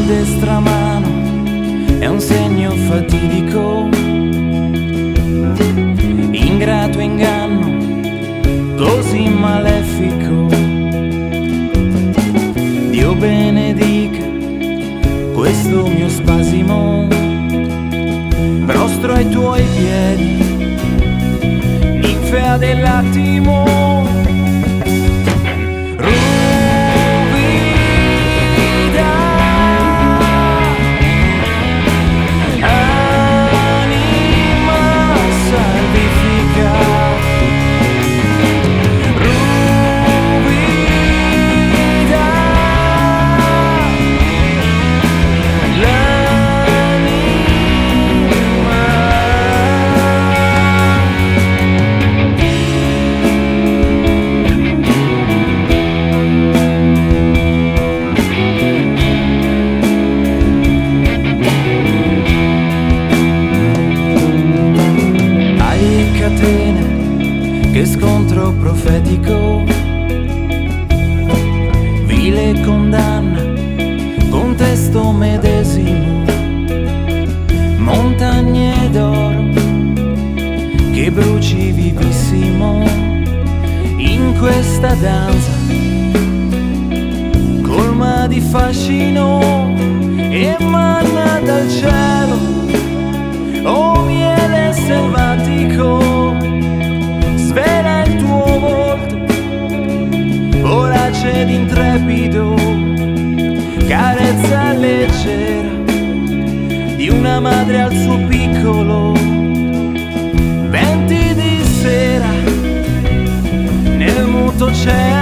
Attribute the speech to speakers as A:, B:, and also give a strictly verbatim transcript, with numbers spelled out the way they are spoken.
A: destra mano è un segno fatidico, ingrato inganno così malefico. Dio benedica questo mio spasimo, prostro ai tuoi piedi, ninfea dell'attimo. Che scontro profetico, vile condanna, contesto medesimo, montagne d'oro, che bruci vivissimo in questa danza, colma di fascino e manna dal cielo, o miele selvatico. Svela il tuo volto, vorace ed intrepido, carezza leggera di una madre al suo piccolo. Venti di sera nel muto cielo.